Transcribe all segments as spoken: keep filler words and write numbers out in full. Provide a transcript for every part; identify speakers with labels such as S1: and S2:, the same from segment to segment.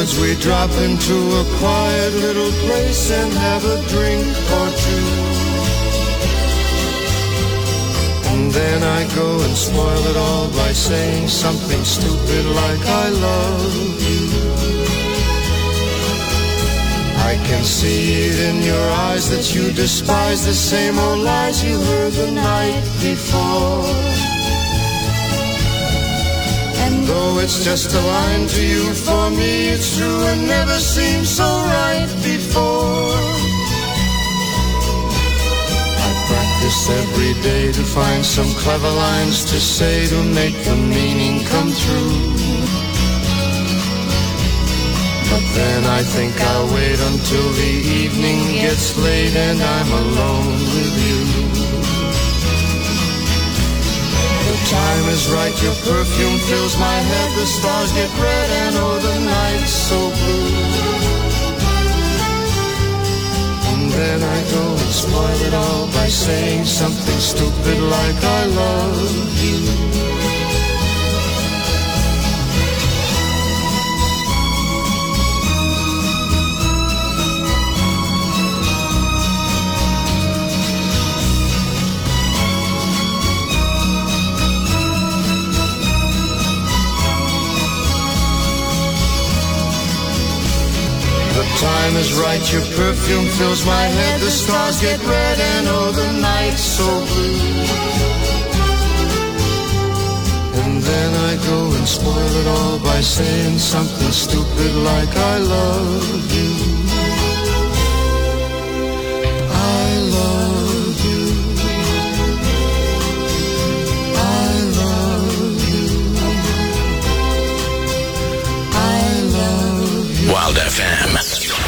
S1: Afterwards we drop into a quiet little place and have a drink or two. And then I go and spoil it all by saying something stupid like I love you. I can see it in your eyes that you despise the same old lies you heard the night before. And though it's just a line to you, for me it's true and never seemed so right before. I practice every day to find some clever lines to say to make the meaning come true. But then I think I'll wait until the evening gets late and I'm alone with you. The time is right, your perfume fills my head, the stars get red and oh the night's so blue. And then I go and spoil it all by saying something stupid like I love you. The time is right, your perfume fills my head, the stars get red and oh the night's so blue. And then I go and spoil it all by saying something stupid like I love you. I love you. I love you. I love you.
S2: Wild F M.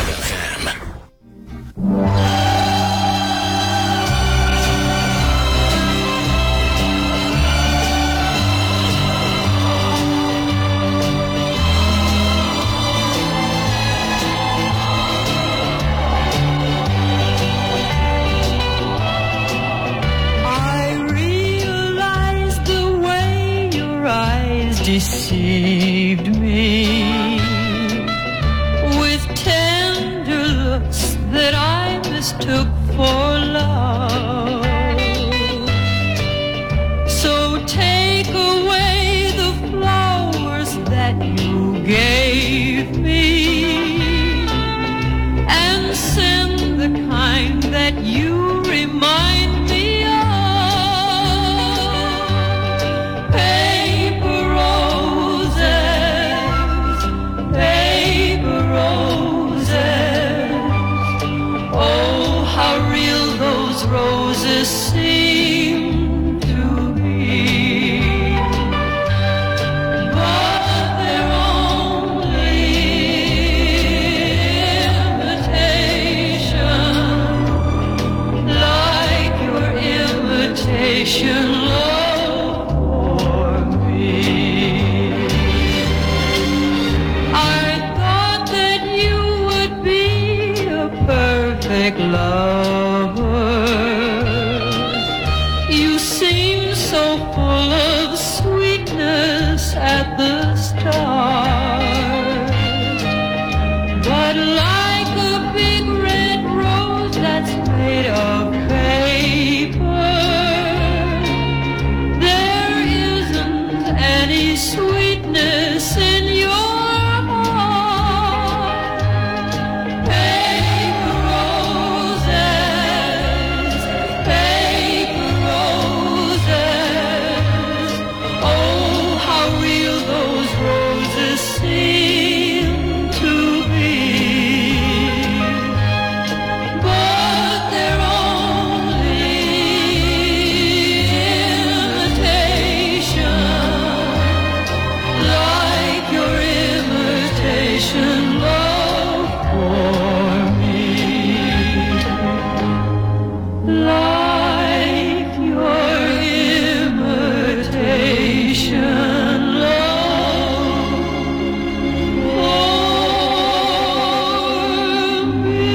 S3: Deceived me with tender looks that I mistook for love. So take away the flowers that you gave me and send the kind that you remind me of. Roses seem to be, but they're only imitation, like your imitation love for me. I thought that you would be a perfect lover. At the start, but like a big red rose that's made of paper, there isn't any sweetness in your heart. Paper roses, paper roses, oh how real those roses seem to be, but they're only imitation, like your imitation love for me, like your imitation love for me.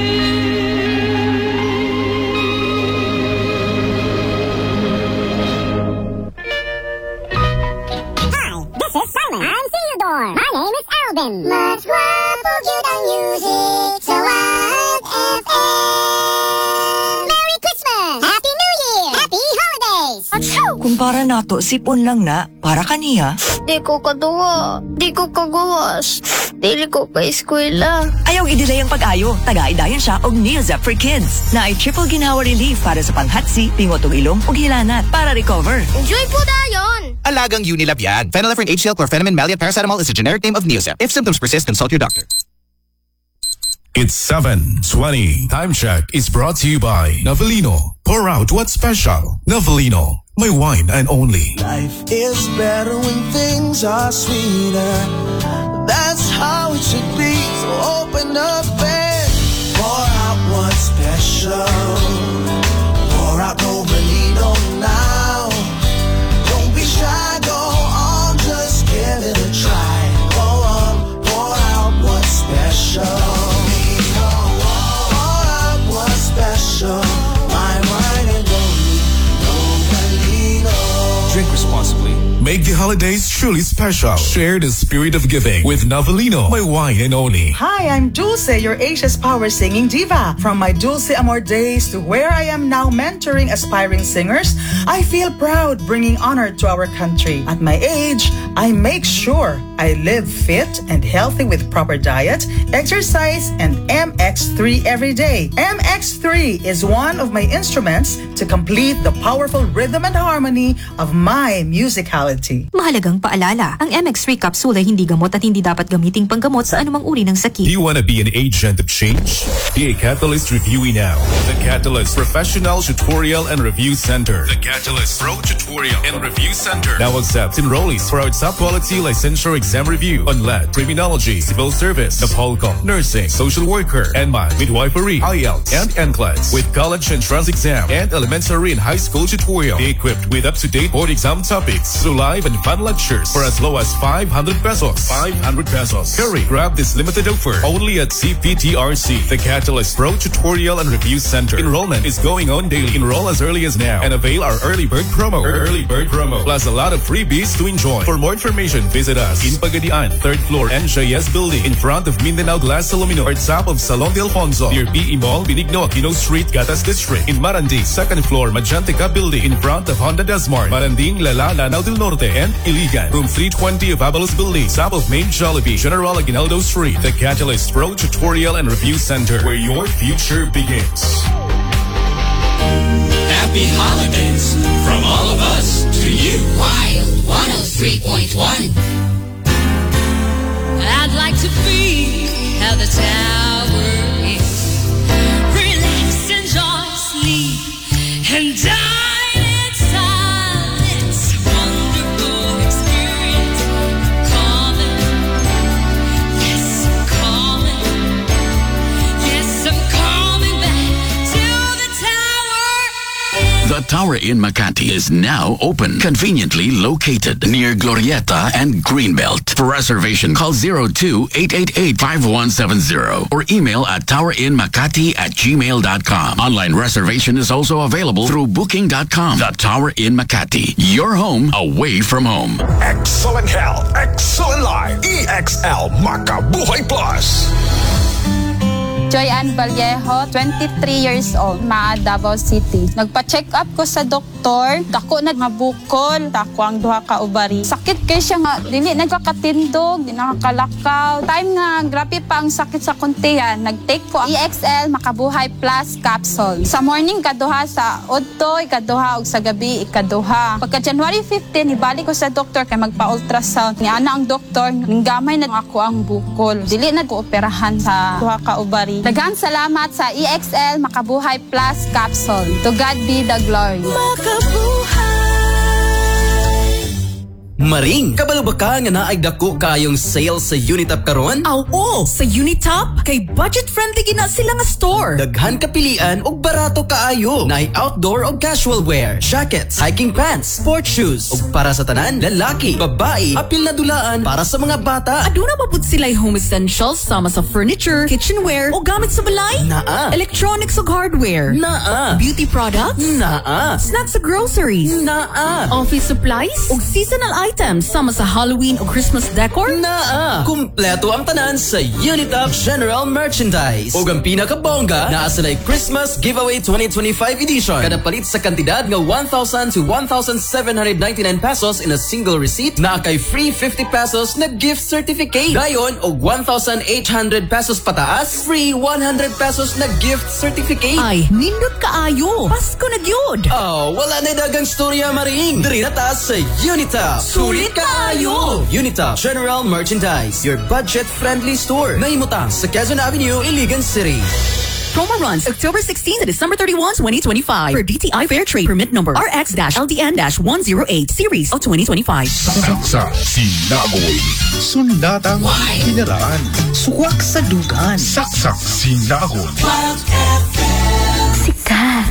S4: Hi, this is Simon. I'm Theodore. My name is Alvin. Let's grab
S2: Pugid ang music sa Wild F M. Merry Christmas! Happy New Year! Happy Holidays! Achoo!
S4: Kumpara nato, sipon lang na, para kaniya.
S5: Di ko kaduwa. Di ko kagawas. Dili ko pa eskwela.
S4: Ayaw i-delay ang pag-ayo. Taga-idayon siya og Neozep for Kids na ay triple ginawa relief para sa panghatsi, pingot og ilong ug hilanat para recover.
S5: Enjoy po dayon!
S6: Alagang Unilab yan. Phenylephrine H C L, chlorpheniramine, maleate, paracetamol is a generic name of Neozep. If symptoms persist, consult your doctor.
S7: It's seven twenty. Time check is brought to you by Navalino. Pour out what's special. Navalino, my wine and only.
S1: Life is better when things are sweeter. That's how it should be. So open up and pour out what's special. Pour out Navalino now. Don't be shy, go on, just give it a try. Go on, pour out what's special. Special, my wine and only Navalino.
S7: Drink responsibly. Make the holidays truly special. Share the spirit of giving with Navalino, my wine and only.
S8: Hi, I'm Dulce, your Asia's Power singing diva. From my Dulce Amor days to where I am now mentoring aspiring singers, I feel proud bringing honor to our country. At my age, I make sure I live fit and healthy with proper diet, exercise, and M X three every day. M X three is one of my instruments to complete the powerful rhythm and harmony of my musicality.
S9: Mahalagang paalala, ang M X three capsule ay hindi gamot at hindi dapat gamiting panggamot sa anumang uri ng sakit.
S7: Do you want to be an agent of change? Be a Catalyst reviewee now. The Catalyst Professional Tutorial and Review Center. The Catalyst Pro Tutorial and Review Center now accepts enrollees for our top quality licensure exam review on L E D, Criminology, Civil Service, Napolcom, Nursing, Social Worker, N M A T, Midwifery, I E L T S, and N C L E D S with college entrance exam and elementary and high school tutorial. Be equipped with up-to-date board exam topics through live and fun lectures for as low as five hundred pesos. five hundred pesos. Hurry, grab this limited offer only at C P T R C, the Catalyst Pro Tutorial and Review Center. Enrollment is going on daily. Enroll as early as now and avail our early bird promo. Early bird promo. Plus a lot of freebies to enjoy. For more information, visit us in Pagadian, third floor N J S building in front of Mindanao Glass Alumino or top of Salon de Alfonso near P E Mall, Benigno Aquino Street, Gatas District. In Marandi, second floor Majantica building in front of Honda Desmart, Maranding, Lala, Lanao del Norte, and Iligan. Room three twenty of Avalos building, south of Main Jollibee, General Aguinaldo Street. The Catalyst Pro Tutorial and Review Center, where your future begins.
S10: Happy holidays from all of us to you.
S11: Wild one oh three point one.
S3: I'd like to be at the tower is. Relax, enjoy, sleep, and die in silence. Wonderful experience. Calling. Yes, I'm calling. Yes, I'm coming back to the tower.
S10: The Tower in Makati is now open, conveniently located near Glorieta and Greenbelt. For reservation, call zero two eight eight eight five one seven zero or email at towerinmakati at gmail dot com. Online reservation is also available through booking dot com. The Tower in Makati, your home away from home.
S7: Excellent health, excellent life. E X L Makabuhay Plus.
S12: Joy Ann Vallejo, twenty-three years old, Maa, Davao City. Nagpa-check up ko sa doktor, dako na mabukol, dako ang duha ka ubari. Sakit kay siya nga, dili nagkakatindog, di nakakalakaw. Time nga, grabe pa ang sakit sa kuntihan. Nag-take ko ang E X L Makabuhay Plus capsule. Sa morning, kaduha sa udto, ikaduha, ug sa gabi, ikaduha. Pagka January fifteen, ibalik ko sa doktor kay magpa-ultrasound. Niya na ang doktor, ninggamay na ako ang bukol. Dili na ko operahan sa duha ka ubari. Daghang salamat sa E X L Makabuhay Plus capsule. To God be the glory.
S3: Makabuhay.
S13: Maring, kabalo ba ka nga naay dako kayong sale sa Unitop karon?
S14: Aw, oo, sa Unitop kay budget-friendly gina sila nga store.
S13: Daghan kapilian og barato kaayo. Naay outdoor og casual wear, jackets, hiking pants, sport shoes, ug para sa tanan, lalaki, babae, apil na dulaan para sa mga bata.
S14: Aduna pa pud sila'y home essentials sama sa furniture, kitchenware o gamit sa balay.
S13: Naa.
S14: Electronics ug hardware.
S13: Naa.
S14: Beauty products.
S13: Naa.
S14: Snacks ug groceries.
S13: Naa.
S14: Office supplies ug seasonal items sama sa Halloween o Christmas decor?
S13: Naa! Kumpleto ang tanan sa Unitop General Merchandise. O ang pinakabongga, naa sila Christmas Giveaway twenty twenty-five edition. Kada palit sa kantidad nga one thousand to one thousand seven hundred ninety-nine pesos in a single receipt, na kay free fifty pesos na gift certificate. Dayon, og one thousand eight hundred pesos pataas, free one hundred pesos na gift certificate.
S14: Ay, nindot kaayo. Pasko na gyud.
S13: Oh, wala na dagang storya maring. Diri na ta sa Unitop. Sulit kaayo! Unitop General Merchandise, your budget-friendly store. Nahimutang sa Quezon Avenue, Iligan City.
S14: Promo runs October sixteenth to December thirty-first, twenty twenty-five. For D T I Fair Trade Permit Number R X L D N one oh eight Series of twenty twenty-five.
S15: Saksa sinagoy. Sundatang kinaraan.
S16: Suwak sa dugan.
S15: Saksak sinagoy.
S16: Sikat.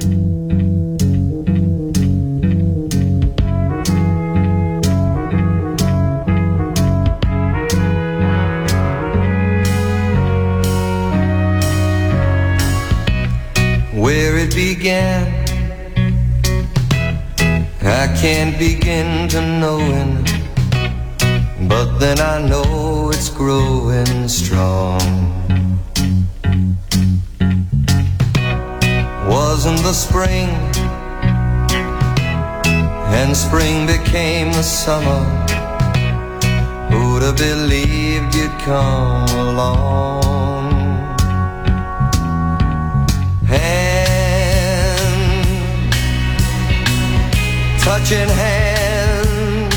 S1: Where it began, I can't begin to knowing, but then I know it's growing strong. Wasn't the spring, and spring became the summer. Who'd have believed you'd come along? Touching hands,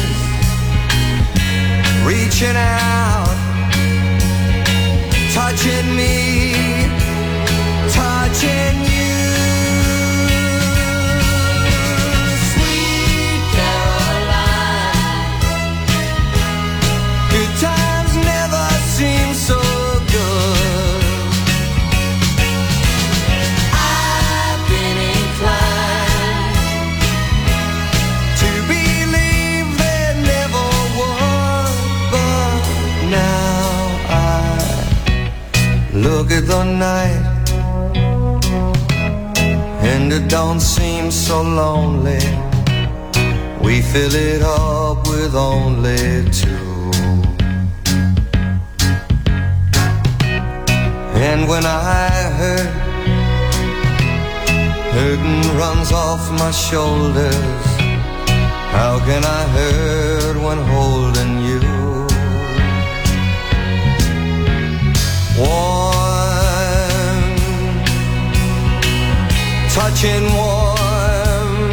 S1: reaching out, touching me, touching you. Sweet Caroline, good times never seem so good. I've been inclined look at the night, and it don't seem so lonely. We fill it up with only two. And when I hurt, hurting runs off my shoulders. How can I hurt when holding you? Warm, touching warm,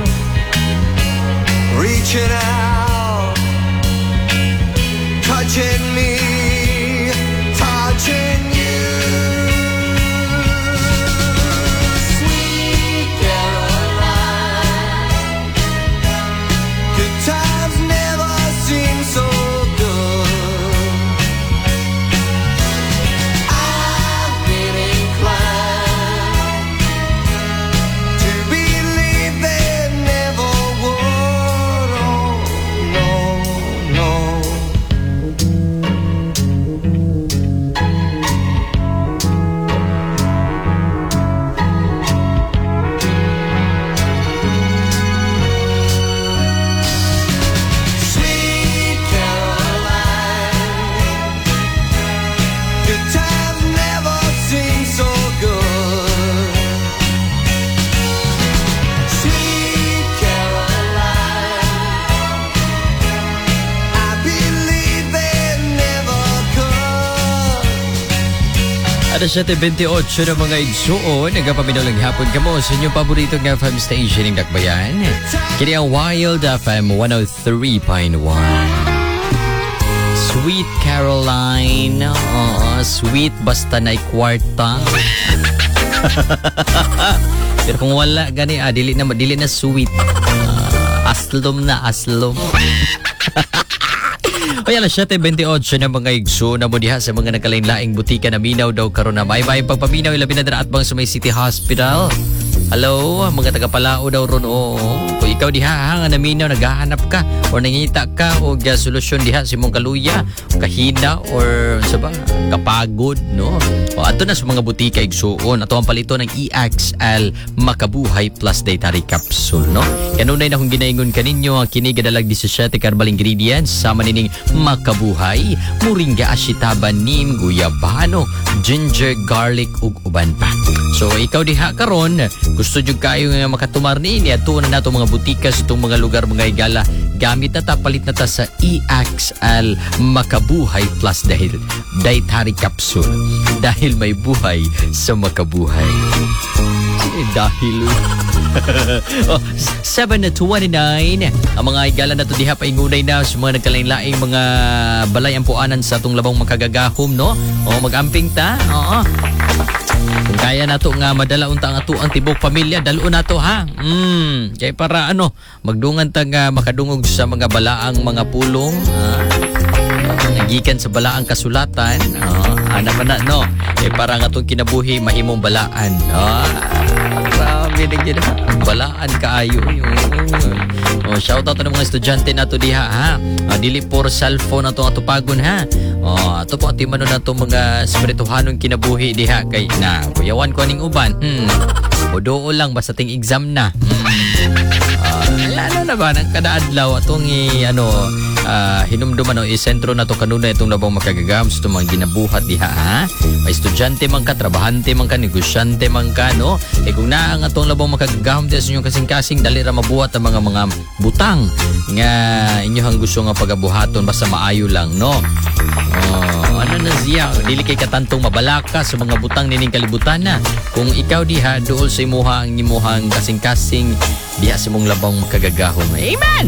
S1: reaching out, touching me, touching you. Sweet Caroline, good times never seem so good.
S17: alas siyete twenty-eight na mga igsuon, nagapaminaw lang hapon ka mo sa inyong paboritong F M station ng Dakbayan. Kini ang Wild F M one oh three point one. Sweet Caroline, oh, sweet basta na'y kwarta. Pero kung wala gani, ah, dili na, dili na sweet. Uh, aslom na aslom. O yan, alas siyete twenty-eight na mga igso na mo diha sa mga nagkalain-laing butika na minaw daw karon na may may pagpaminaw ilabi na dara at bang sa may City Hospital. Hello, mga taga-Palao daw ron. Oo. Kung ikaw diha ha, nga naminaw, naghahanap ka or nangita ka o ga solusyon diha si mong kaluya, kahina or sa ba, kapagod, no? O ato na sa mga butika igsuon, ato ang palito ng E X L Makabuhay Plus Dietary Capsule, no? Kanunay na kung ginaingon kaninyo ang kini gadalag seventeen herbal ingredients sama nining Makabuhay, moringa, ashitaba, neem, guyabano, ginger, garlic ug uban pa. So ikaw diha karon gusto jud kayo nga makatumar niini adto na nato mga butika sa itong mga lugar mga igala, gamit na ta, palit na ta sa E X L Makabuhay Plus dahil Dietary Capsule, dahil may buhay sa makabuhay. Eh, dahil oh, seven twenty-nine ang mga igala na to diha paingunay na sa mga nagkalain-laing mga balay ang puanan sa atong labang makagagahom, no? O magamping ta. Oo. Kung kaya nato nga madala unta ang ato ang tibok pamilya, dalo nato ha. Mm, kay para ano, magdungan ta nga makadungog sa mga balaang mga pulong, ha? Nagikan sa balaang kasulatan, oh, ana man na no. Kay para nga atong kinabuhi mahimong balaan. Oh, grabe na gid. Balaan kaayo yung. Oh, shout out na mga estudyante nato diha ha. Ah, dili for cellphone ato ato pagon ha. Oh, ato po ati manon nato mga espirituhanong kinabuhi diha kay na kuyawan ko ning uban. Hmm. Odoo lang basta ting exam na. Hmm. Ah, lalo na ba nang kada adlaw atong i, ano uh, hinumduman o isentro na to kanuna itong labang makagagam sa itong mga ginabuhat diha ha. May estudyante man ka, trabahante man ka, negosyante man ka, no? E kung na ang atong labang makagagam diha sa inyong kasing-kasing dali ra mabuhat ang mga mga butang nga inyohang gusto nga pagabuhaton basta maayo lang, no? Oh, ano na siya, dili kay katantong mabalaka sa mga butang nining kalibutan na. Kung ikaw diha duol sa imuha ang imuhang kasing-kasing diha sa mong labang makagagahom. Amen.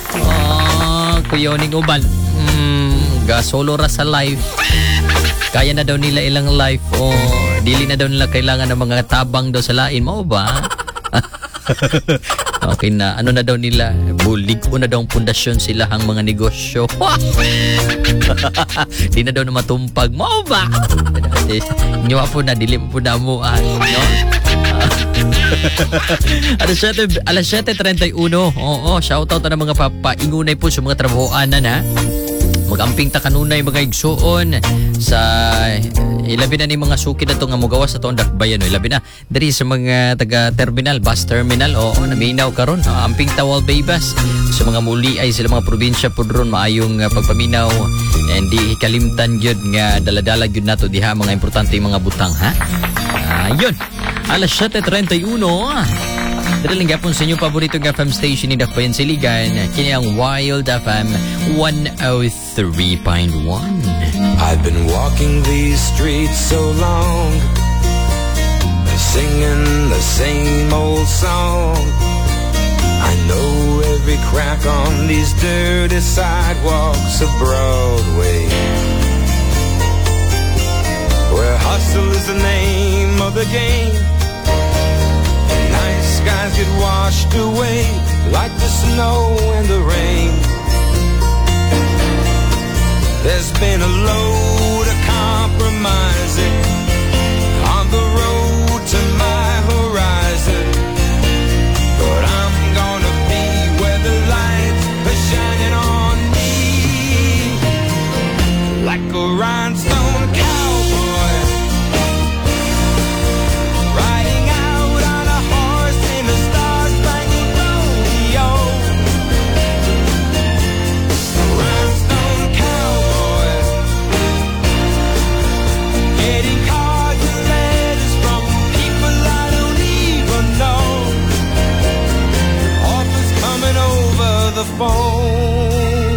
S17: Oh, kuyoning uban. Mm, ga solo ra sa life. Kaya na daw nila ilang life. Oh, dili na daw nila kailangan ng mga tabang daw sa lain, mao ba? Okay na, ano na daw nila, bulig o na daw ang pundasyon sila ang mga negosyo. Di na daw na matumpag mo ba? Inyo po na, dilim po na mo ah, no? Alas seven thirty-one. Oo, shoutout na mga papaingunay po sa mga trabahoanan ha. Magamping ta kanunay mga igsuon sa ilabi na ni mga suki na to nga mogawas sa toong dakbayan, no? Ilabi na diri sa mga taga terminal, bus terminal. Oo, naminaw karon. Uh, amping tawal baybas sa mga muli ay sila mga probinsya pud ron maayong uh, pagpaminaw and di kalimtan gyud nga daladala gyud nato diha mga importante mga butang ha. Ayun. Uh, Alas seven thirty-one. Dito lang gapon sa inyong paboritong F M station ni Dakbayan Siligan, kini ang Wild F M one oh three point one.
S1: I've been walking these streets so long, singing the same old song. I know every crack on these dirty sidewalks of Broadway, where hustle is the name of the game. Skies get washed away like the snow and the rain. There's been a load of compromising on the road to my horizon, but I'm gonna be where the lights are shining on me like a rhinestone cowboy. The phone.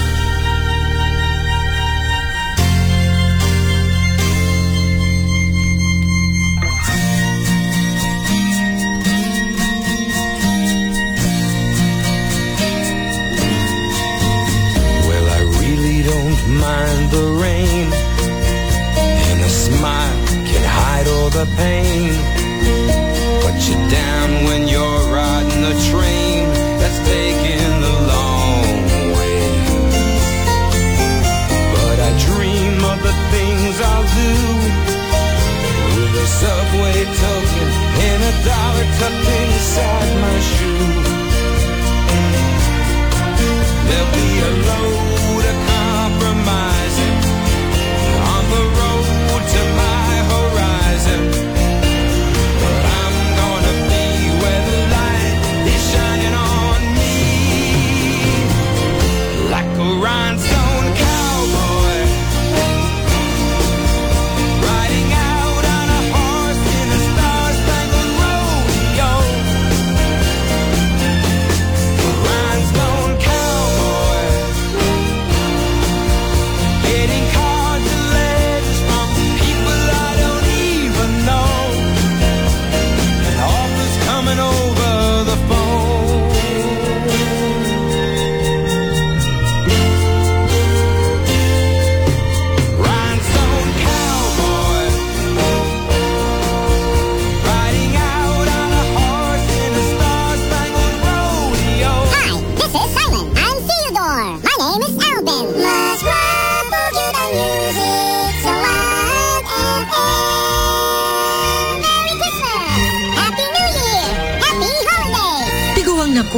S1: Well, I really don't mind the rain, and a smile can hide all the pain, but you're down when you're riding the train that's taking the long way. But I dream of the things I'll do with a subway token and a dollar to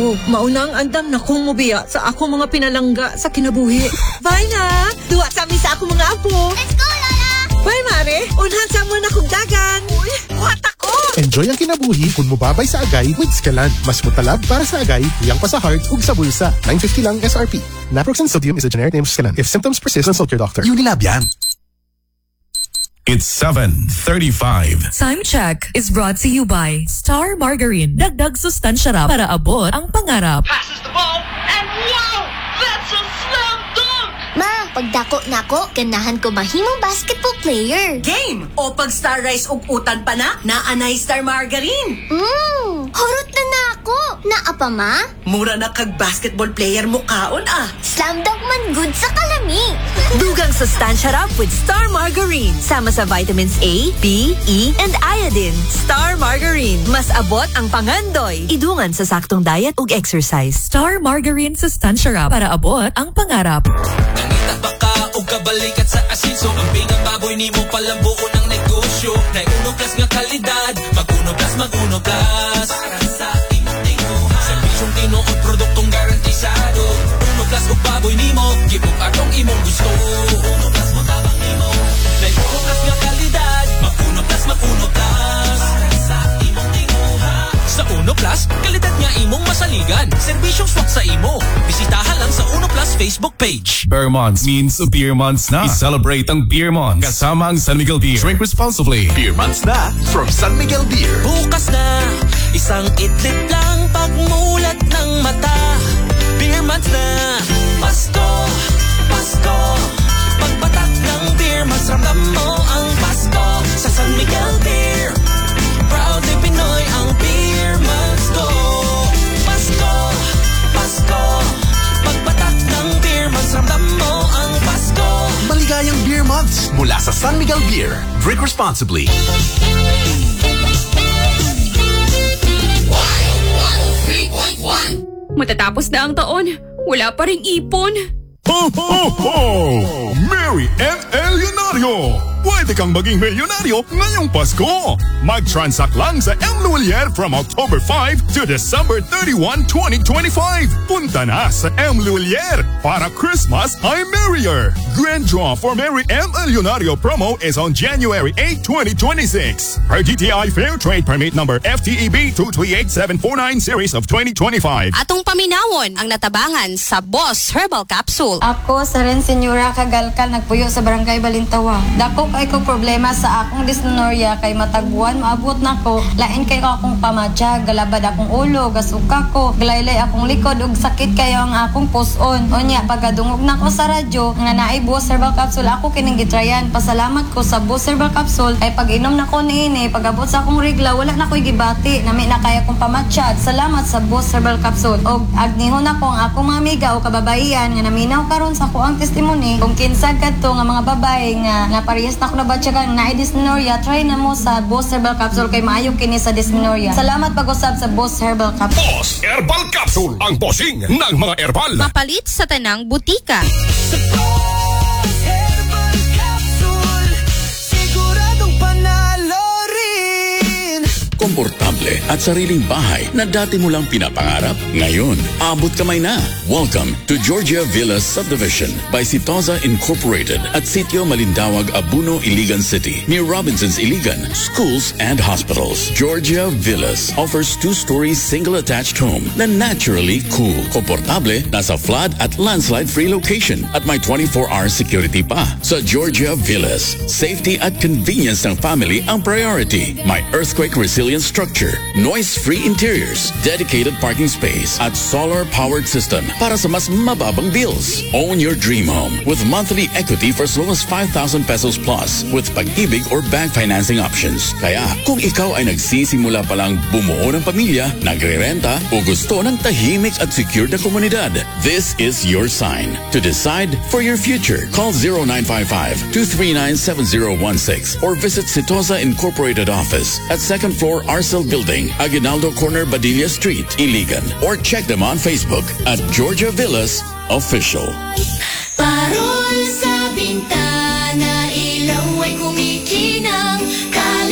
S18: ko. Maunang andam na kong mubiya sa ako mga pinalangga sa kinabuhi. Bye na! Duwa sa amin sa ako mga apo.
S2: Let's go, Lola!
S18: Bye, Mare! Unhan sa mo na kong dagan. Uy, what ako?
S19: Enjoy ang kinabuhi kung mubabay sa agay with Scalan. Mas mutalab para sa agay, tuyang pa sa heart, ug sa bulsa. nine fifty lang S R P. Naproxen sodium is a generic name of Scalan. If symptoms persist, consult your doctor.
S15: Unilab yan. It's seven thirty-five.
S14: Time check is brought to you by Star Margarine. Dagdag sustansya rap para abot ang pangarap.
S3: Passes the ball, and wow! That's a slam dunk!
S2: Ma, pagdako nako, ganahan ko mahimong basketball player.
S16: Game! O pag Star Rice ug utan pa na, naanay Star Margarine.
S2: Mmm, hurot na na ako. Naa pa, ma?
S16: Mura na kag basketball player mo kaon ah.
S2: Slam dunk man good sa kalami.
S4: Dugang sustansya rap with Star Margarine. Sama sa vitamins A, B, E, and iodine. Star Margarine. Mas abot ang pangandoy. Idungan sa saktong diet ug exercise.
S14: Star Margarine sustansya rap para abot ang pangarap.
S20: Nangita ba ka o kabalikat sa asinso? Ang bingang baboy ni mo palang buo ng negosyo. Na uno plus nga kalidad, mag-uno plus, mag-uno plus. Para sa imong tinguhan. Servisyong tinuod, produktong garantisado. Uno plus o baboy ni mo, gibog atong imong gusto. Uno plus mo tabang ni mo. Na uno plus nga kalidad, mag-uno plus, mag-uno plus. Para sa imong tinguhan. Sa Uno Plus, kalidad nga imong masaligan. Serbisyong swak sa imo. Bisitahan lang sa Uno Plus Facebook page.
S7: Beer months means beer months na. I-celebrate ang beer months kasama ang San Miguel Beer. Drink responsibly.
S15: Beer months na from San Miguel Beer.
S20: Bukas na, isang idlip lang pagmulat ng mata. Beer months na, Pasko, Pasko. Pagpatak ng beer months, ramdam mo ang Pasko sa San Miguel Beer. Proudly Pinoy ang beer months ko. Pasko, Pasko. Pagpatak ng beer months, ramdam mo ang Pasko.
S15: Maligayang beer months mula sa San Miguel Beer. Drink responsibly.
S21: Matatapos na ang taon, wala pa ring ipon.
S15: Ho, ho, ho! Merry and Elionario! Pwede kang maging milyonaryo ngayong Pasko! Mag-transact lang sa M. Lulier from October five to December thirty-first, twenty twenty-five. Punta na sa M. Lulier para Christmas ay merrier! Grand draw for Merry and Elionario promo is on January eighth, twenty twenty-six. Per D T I Fair Trade Permit number F T E B two three eight seven four nine series of twenty twenty-five.
S22: Atong paminawon ang natabangan sa Boss Herbal Capsule.
S12: Ako sa rin Senyora Kagalkal nagpuyo sa Barangay Balintawa. Dako kay ko problema sa akong dysmenorrhea kay matagbuan maabot nako. Lain kay ko akong pamatsyag, galabad akong ulo, gasuka ko, galaylay akong likod ug sakit kayo ang akong puson. Unya pagkadungog nako sa radyo nga naay Boss Herbal Capsule ako kining gitrayan. Pasalamat ko sa Boss Herbal Capsule kay pag-inom nako niini pag-abot sa akong regla wala na ko'y gibati. Nami na kaya kong pamatsyag. Salamat sa Boss Herbal Capsule. Og agnihon nako ang akong mga amiga o kababaihan nga naminaw karon sa ko ang testimony kung kinsa kadto nga mga babae nga nga parehas na ko na batyagan na dysmenorrhea, try na mo sa Boss Herbal Capsule kay maayo kini sa dysmenorrhea. Salamat pag-usab sa Boss Herbal Capsule.
S15: Boss Herbal Capsule, ang bossing ng mga herbal.
S22: Mapalit sa tanang butika.
S1: Sa Boss Herbal Capsule, siguradong panalo rin.
S10: Komportable at sariling bahay na dati mo lang pinapangarap, ngayon, abot kamay na. Welcome to Georgia Villas Subdivision by Sitoza Incorporated at Sitio Malindawag, Abuno, Iligan City, near Robinsons, Iligan, schools and hospitals. Georgia Villas offers two-story single-attached home na naturally cool. Komportable, nasa flood at landslide-free location at may twenty-four hour security pa. Sa Georgia Villas, safety at convenience ng family ang priority. May earthquake resilient structure, noise-free interiors, dedicated parking space, at solar-powered system para sa mas mababang bills. Own your dream home with monthly equity for as low as five thousand pesos plus with pag-ibig or bank financing options. Kaya kung ikaw ay nagsisimula pa lang bumuo ng pamilya, nagre-renta o gusto ng tahimik at secure na komunidad, this is your sign. To decide for your future, call zero nine five five, two three nine, seven zero one six or visit Sitoza Incorporated office at second floor Arcel Building, Aguinaldo Corner, Badilla Street, Iligan, or check them on Facebook at Georgia Villas Official.
S3: Parol sa bintana, ilaw ay kumikinang,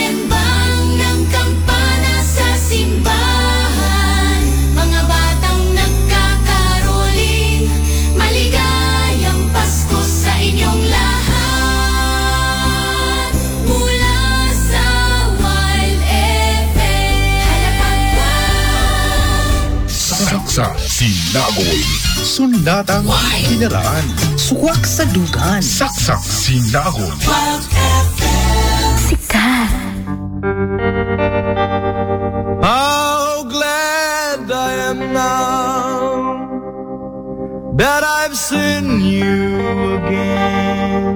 S3: kalembang ng kampana sa simbahan. Mga batang
S15: Saksak Sinagoy. Sundatang Kinaraan.
S5: Suwak sa dugan.
S15: Saksak Sinagoy.
S5: Sikat.
S1: How glad I am now that I've seen you again.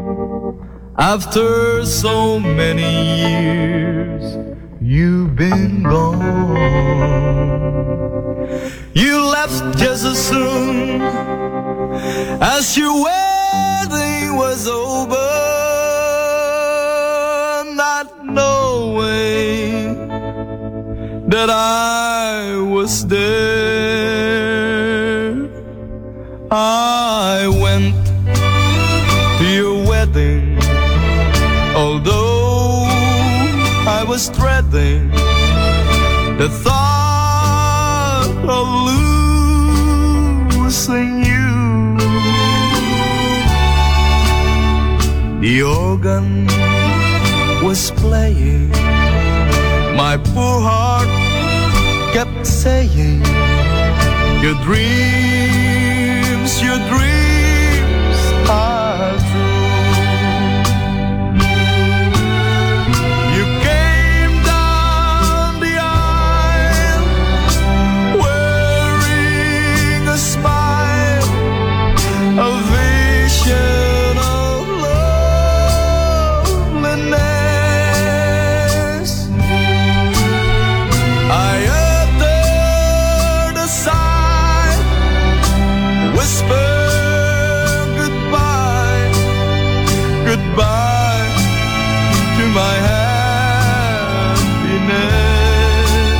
S1: After so many years, you've been gone. You left just as soon as your wedding was over, not knowing that I was there. I went to your wedding, although I was dreading the thought of losing you. The organ was playing, my poor heart kept saying, your dreams, your dreams are true. You came down the aisle wearing a smile, a vision of loneliness. I uttered a sigh, whispered goodbye, goodbye to my happiness.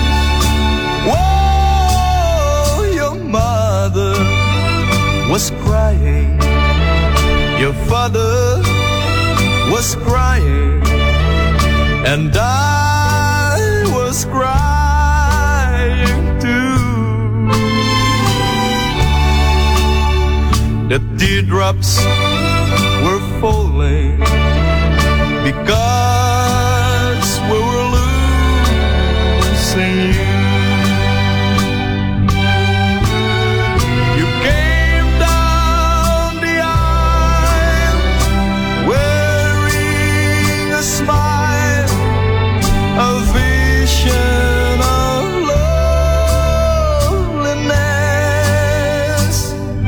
S1: Whoa, your mother was crying, your father was crying, and I was crying too. The teardrops were falling because we were losing you. You came down the aisle wearing a smile, a vision of loneliness.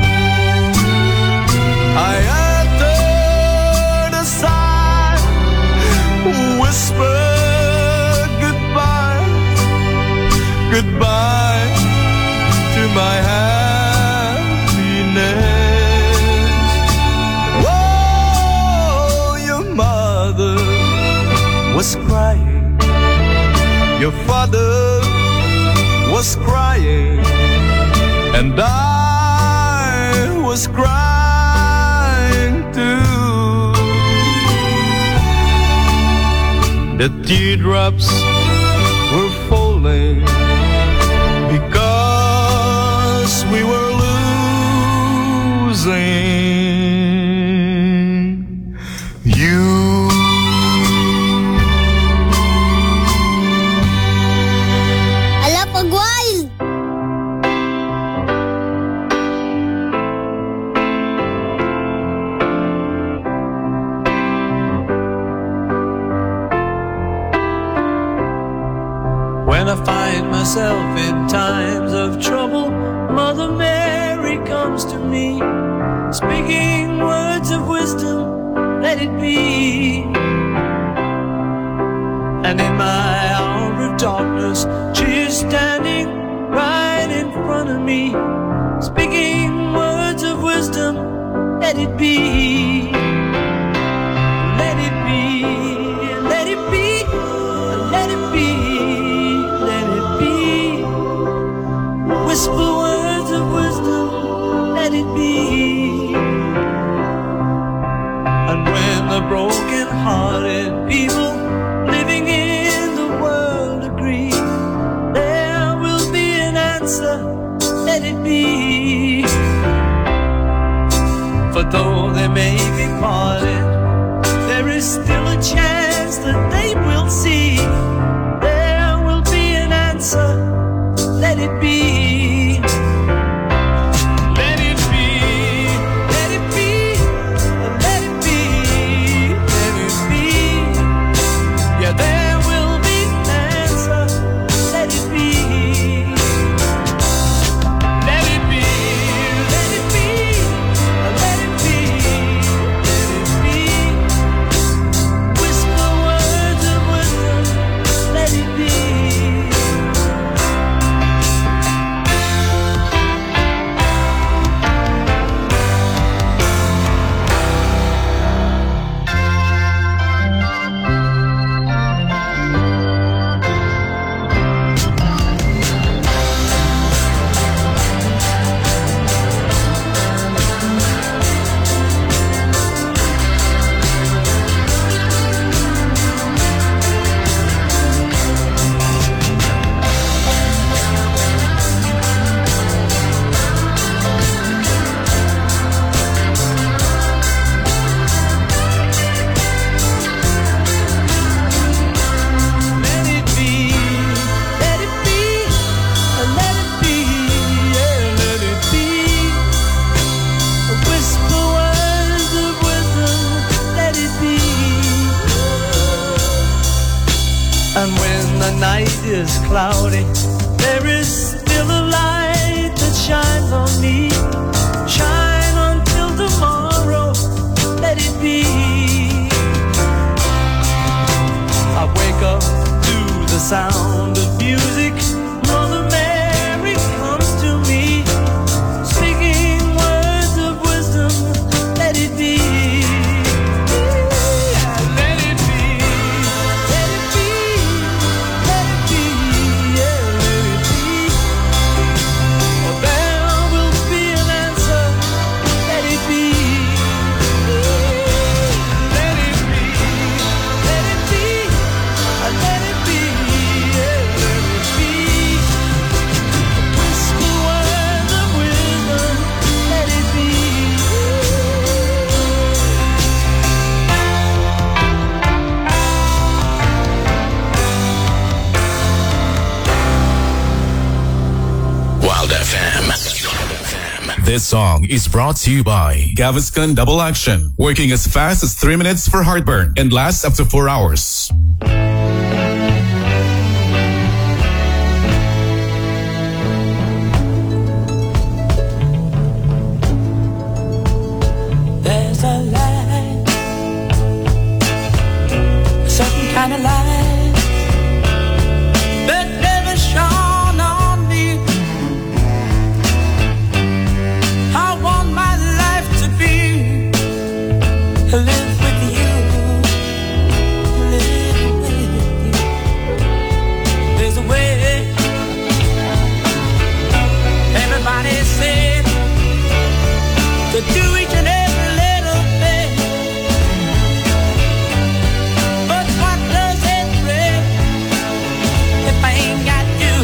S1: I uttered a sigh, whispered goodbye, goodbye to my happiness. Whoa, your mother was crying, your father was crying, and I was crying too. The teardrops were falling because we were losing you.
S2: Ala, pag wild!
S6: When I find myself in times of trouble, Mother Mary comes to me, speaking words of wisdom, let it be. And in my hour of darkness, she is standing right in front of me, speaking words of wisdom, let it be. Let it be, let it be, let it be. Whisper words of wisdom, let it be. And when the broken-hearted people living in the world agree, there will be an answer, let it be. For though they may be parted, there is still a chance that they will see. There will be an answer, let it be. And when the night is cloudy, there is still a light that shines on me. Shine until tomorrow, let it be. I wake up to the sound of music. Mother Mary comes to me, speaking words of wisdom, let it be.
S7: This song is brought to you by Gaviscon Double Action, working as fast as three minutes for heartburn and lasts up to four hours.
S6: There's a light, a certain kind of light that never shone on me. I want my life to be to live with you, live with you. There's a way. Everybody said to do each and every little thing, but what does it bring if I ain't got you?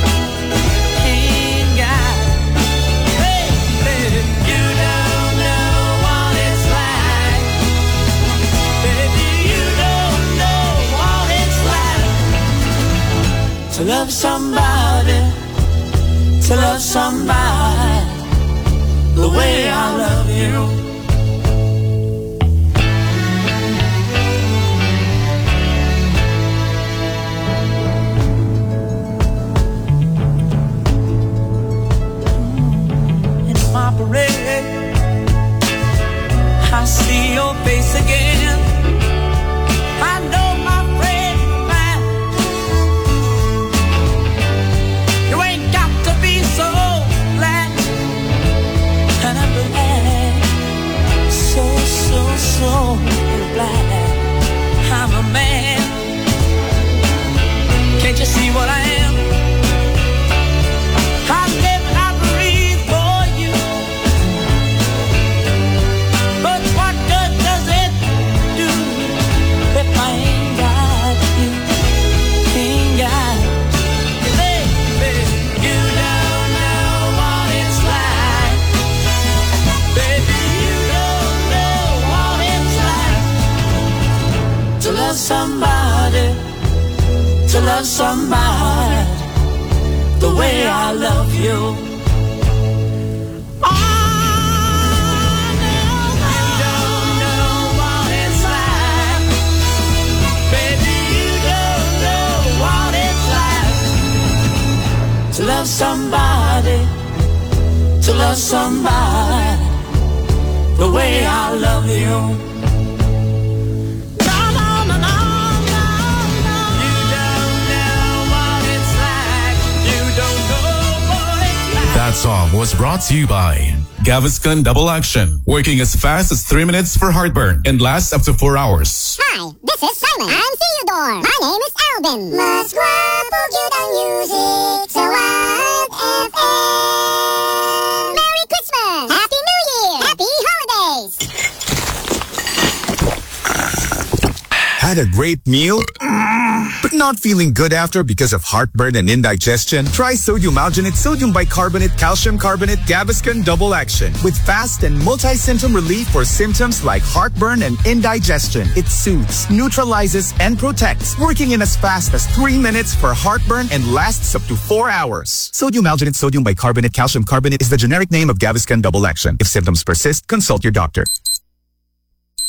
S6: Ain't got. Hey, baby, you don't know what it's like. Baby, you don't know what it's like to love somebody, to love somebody the way I love you. In my parade, I see your face again. I know my friend man, you ain't got to be so glad. And I'm glad, so, so, so glad I'm a man. Can't you see what I am? I live and I breathe for you. But what good does it do if I ain't got you? Ain't got you. Baby, you don't know what it's like. Baby, you don't know what it's like to love somebody, to love somebody the way I love you. Oh, no, you don't know what it's like. Baby, you don't know what it's like to love somebody, to love somebody the way I love you.
S7: That song was brought to you by Gaviscon Double Action, working as fast as three minutes for heartburn and lasts up to four hours.
S2: Hi, this is Simon. I'm Theodore. My name is Alvin. Mas guwapo gyud ang music sa Wild F M. Merry Christmas! Happy New Year! Happy Holidays!
S8: Had a great meal, but not feeling good after because of heartburn and indigestion? Try Sodium Alginate Sodium Bicarbonate Calcium Carbonate Gaviscon Double Action with fast and multi-symptom relief for symptoms like heartburn and indigestion. It soothes, neutralizes, and protects, working in as fast as three minutes for heartburn and lasts up to four hours. Sodium Alginate Sodium Bicarbonate Calcium Carbonate is the generic name of Gaviscon Double Action. If symptoms persist, consult your doctor.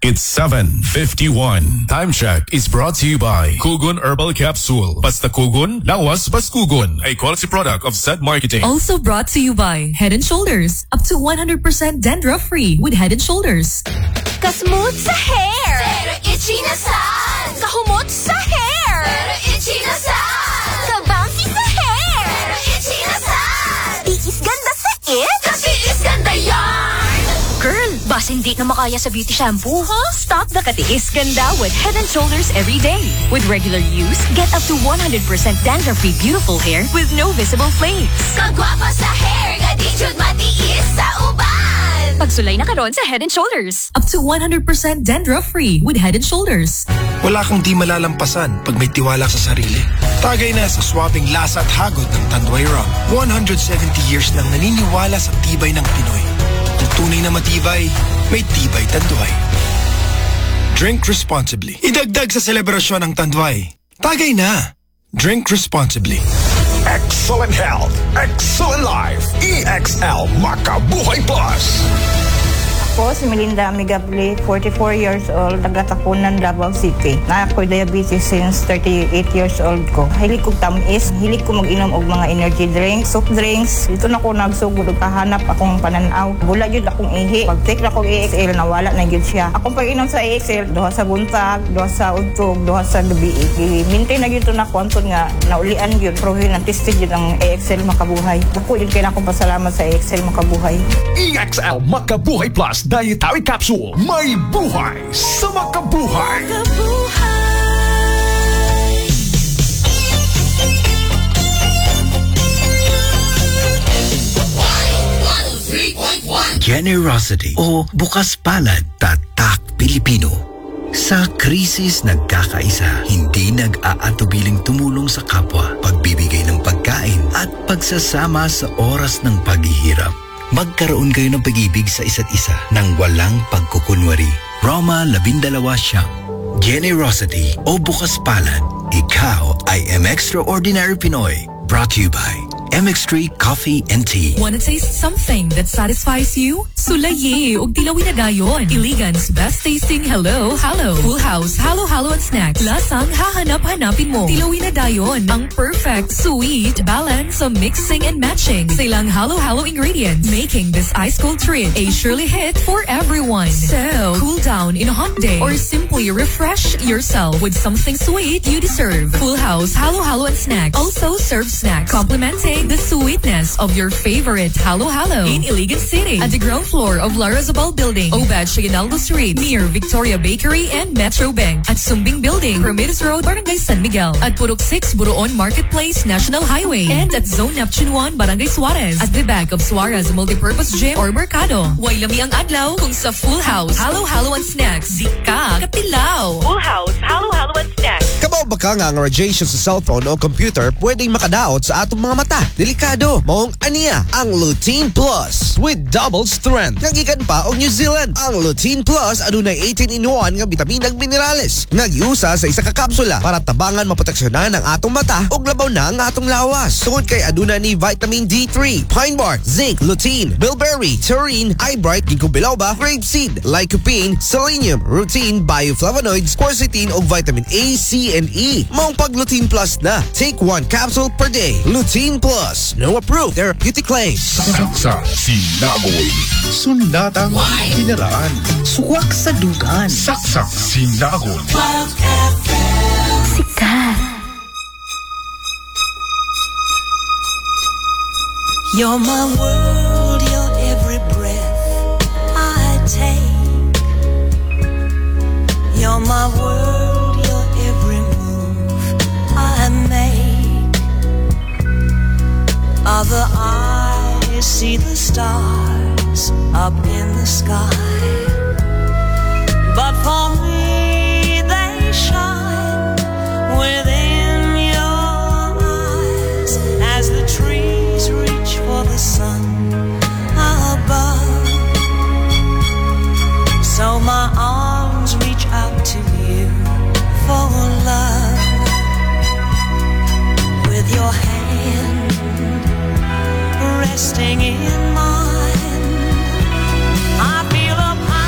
S7: It's seven fifty-one. Time check is brought to you by Kugun Herbal Capsule. Basta Kugun, lawas Baskugun. A quality product of Zed Marketing.
S9: Also brought to you by Head and Shoulders. Up to one hundred percent dandruff-free with Head and Shoulders.
S2: Kasmooth sa hair, pero itchy na sad. Kahumot sa hair, pero itchy na sad. Kabouncy sa hair, pero itchy na sad. Tiis ganda sa it, kasi is ganda yarn.
S4: Girl, bas hindi na makaya sa beauty shampoo, huh? Stop the katiis ganda with Head and Shoulders every day. With regular use, get up to one hundred percent dandruff-free beautiful hair with no visible flakes.
S2: Kagwapa sa hair, gadijud matiis sa uban.
S4: Pagsulay na karon sa Head and Shoulders.
S9: Up to one hundred percent dandruff-free with Head and Shoulders.
S11: Wala kang di malalampasan pag may tiwala sa sarili. Tagay na sa swabing lasa at hagod ng Tanduay Rum. one hundred seventy years nang naniniwala sa tibay ng Pinoy. Ang tunay na matibay, may tibay Tanduay. Drink responsibly. Idagdag sa selebrasyon ng Tanduay. Tagay na. Drink responsibly.
S15: Excellent health, excellent life. E X L Makabuhay Plus.
S23: Ako si Melinda Amigable, forty-four years old, taga-Takunan, Davao City. Na ako'y diabetes since thirty-eight years old ko. Hilig ko tamis, hilig ko mag-inom og mga energy drinks, soft drinks. Dito na ko nagsugod og kahanap akong pananaw. Bula yun akong ihi. Pag-take na akong E X L, nawala na yun siya. Akong pag-inom sa E X L, duha sa buntag, duha sa udtog, duha sa gabi. I-maintain na yun ito na kwanton nga, naulian yun. Prohin ang tested yun ang E X L Makabuhay. Buko yun kaya na akong pasalamat sa E X L Makabuhay.
S15: E X L Makabuhay Plus Dietary Capsule. May buhay sa makabuhay.
S24: Generosity o bukas palad, tatak Pilipino. Sa krisis nagkakaisa, hindi nag-aatubiling tumulong sa kapwa, pagbibigay ng pagkain at pagsasama sa oras ng paghihirap. Magkaroon kayo ng pag-ibig sa isa't isa nang walang pagkukunwari. Roma labindalawa siyam. Generosity o bukas palad, ikaw ay M Extraordinary Pinoy. Brought to you by M X three Coffee and Tea.
S9: Wanna taste something that satisfies you? Sulaye ug tilawin na dayon. Iligan's best tasting Hello Halo. Full House Halo Halo and Snacks. Lasang hahanap-hanapin mo. Tilawin na dayon ang perfect sweet balance of mixing and matching sa ilang Halo Halo ingredients, making this ice cold treat a surely hit for everyone. So, cool down in a hot day or simply refresh yourself with something sweet you deserve. Full House Halo Halo and Snacks also serves snacks complementing the sweetness of your favorite Halo Halo in Iligan City at the ground floor of La Rosabal Building, Obad Shiganaldo Street, near Victoria Bakery and Metro Bank, at Sumbing Building, Promitas Road, Barangay San Miguel, at Purok six, Buroon Marketplace, National Highway, and at Zone Neptune one, Barangay Suarez, at the back of Suarez Multipurpose Gym or Mercado. Way lami ang adlaw kung sa Full House Halo Halo and Snacks di ka katilaw.
S25: Full House Halo Halo and Snacks.
S26: Kabaw ba ka nga ang radiation sa cellphone o computer pwedeng makadaot sa atong mga mata? Delikado, maong aniya ang Lutein Plus with double strength. Nagikan pa og New Zealand. Ang Lutein Plus adunay eighteen in one nga bitamin ug minerales. Nagyusa sa isa ka kapsula para tabangan maproteksyonan ang atong mata ug labaw na ang atong lawas. Tungod kay aduna ni vitamin D three, pine bark, zinc, lutein, bilberry, taurine, eyebright, ginkgo biloba, grapeseed, lycopene, selenium, rutin, bioflavonoids, quercetin ug vitamin A, C, and E. Maong pag Lutein Plus na. Take one capsule per day. Lutein Plus. No approved therapeutic claims.
S15: Saksa Sinagoy. Sundatang Kinaraan.
S5: Suwak sa dugan.
S15: Saksak Sinagoy.
S5: Sikat.
S1: You're my world, you're every breath I take. You're my world, you're every move I make. Other eyes see the stars up in the sky, but for me they shine within your eyes as the trees reach for the sun above. So my arms reach out to you for love. With your hand resting in mine, I feel the power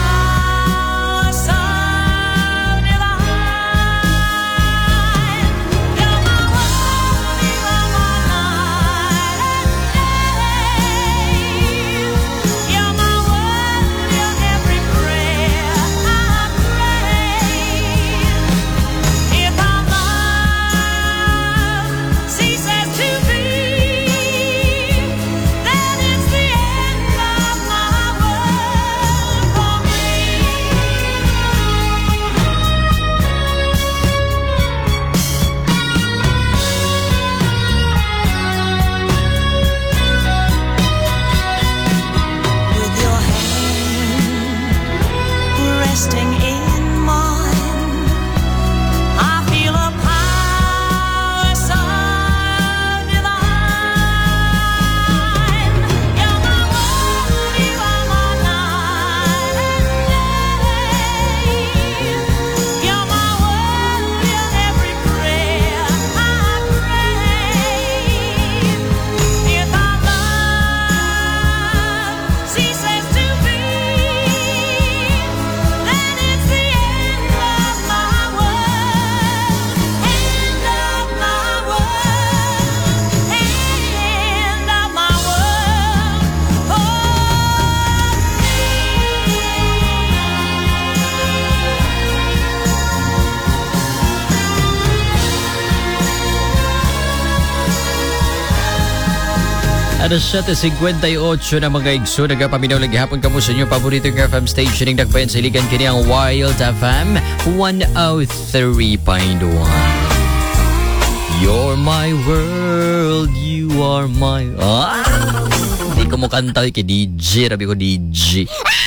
S13: Alas seven fifty-eight na mga igso. Nagapaminaw lagi hapon kamo sa inyong paboritong F M station. Yung nagpayan sa iligan kini ang Wild F M one oh three point one. You're my world, you are my... Ah! Hindi ko mo kanta kay D J. Rabi ko D J.